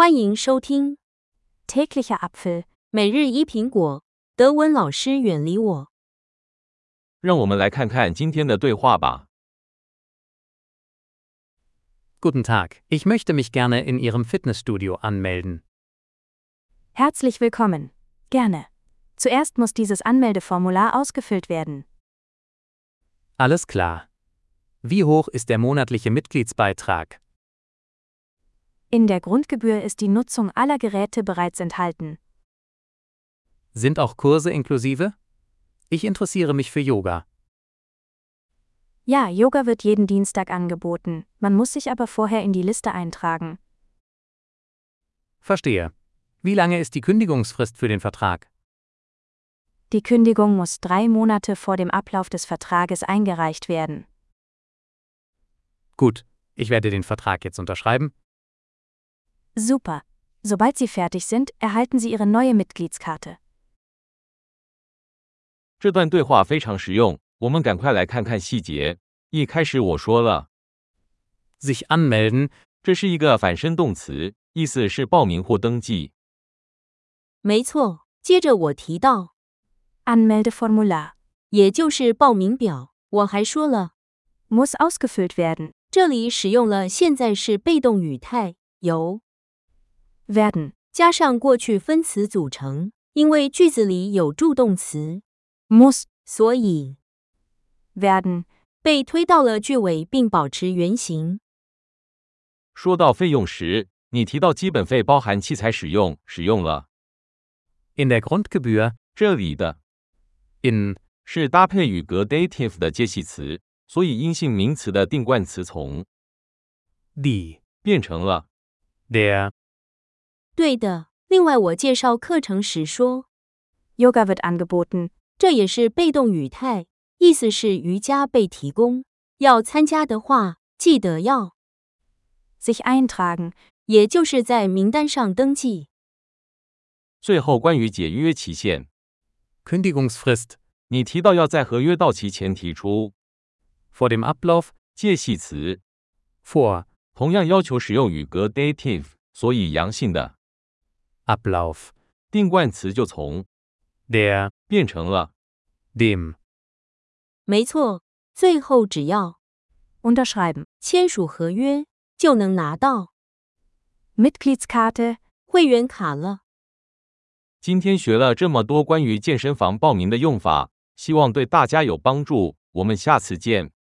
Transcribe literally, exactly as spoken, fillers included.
欢迎收听 Täglicher Apfel 每日一苹果，德文老师远离我。 让我们来看看今天的对话吧。 Guten Tag, ich möchte mich gerne in Ihrem Fitnessstudio anmelden. Herzlich willkommen. Gerne. Zuerst muss dieses Anmeldeformular ausgefüllt werden. Alles klar. Wie hoch ist der monatliche Mitgliedsbeitrag? In der Grundgebühr ist die Nutzung aller Geräte bereits enthalten. Sind auch Kurse inklusive? Ich interessiere mich für Yoga. Ja, Yoga wird jeden Dienstag angeboten, man muss sich aber vorher in die Liste eintragen. Verstehe. Wie lange ist die Kündigungsfrist für den Vertrag? Die Kündigung muss drei Monate vor dem Ablauf des Vertrages eingereicht werden. Gut, ich werde den Vertrag jetzt unterschreiben. Super. Sobald Sie fertig sind, erhalten Sie Ihre neue Mitgliedskarte. 这段对话非常实用，我们赶快来看看细节。一开始我说了 Sich anmelden, 这是一个反身动词，意思是报名或登记。 没错，接着我提到 Anmeldeformular 也就是报名表，我还说了 muss ausgefüllt werden. 这里使用了现在式被动语态，由 werden 加上过去分词组成，因为句子里有助动词 muss 所以 werden 被推到了句尾并保持原形。 说到费用时，你提到基本费包含器材使用，使用了 in der Grundgebühr, 这里的 in 是搭配语格 dative 的介系词，所以阴性名词的定冠词从 die, 变成了 der, 对的，另外我介绍课程时说 Yoga wird angeboten. 这也是被动语态，意思是瑜伽被提供，要参加的话，记得要 sich eintragen 也就是在名单上登记。 最后关于解约期限， Kündigungsfrist, 你提到要在合约到期前提出 vor dem Ablauf, 介系词， vor, 同样要求使用语格 dative， 所以阳性的 Ablauf, 定冠词就从 der, 变成了 dem. 没错，最后只要 unterschreiben. 签署合约，就能拿到 Mitgliedskarte 会员卡了。 今天学了这么多关于健身房报名的用法，希望对大家有帮助。我们下次见。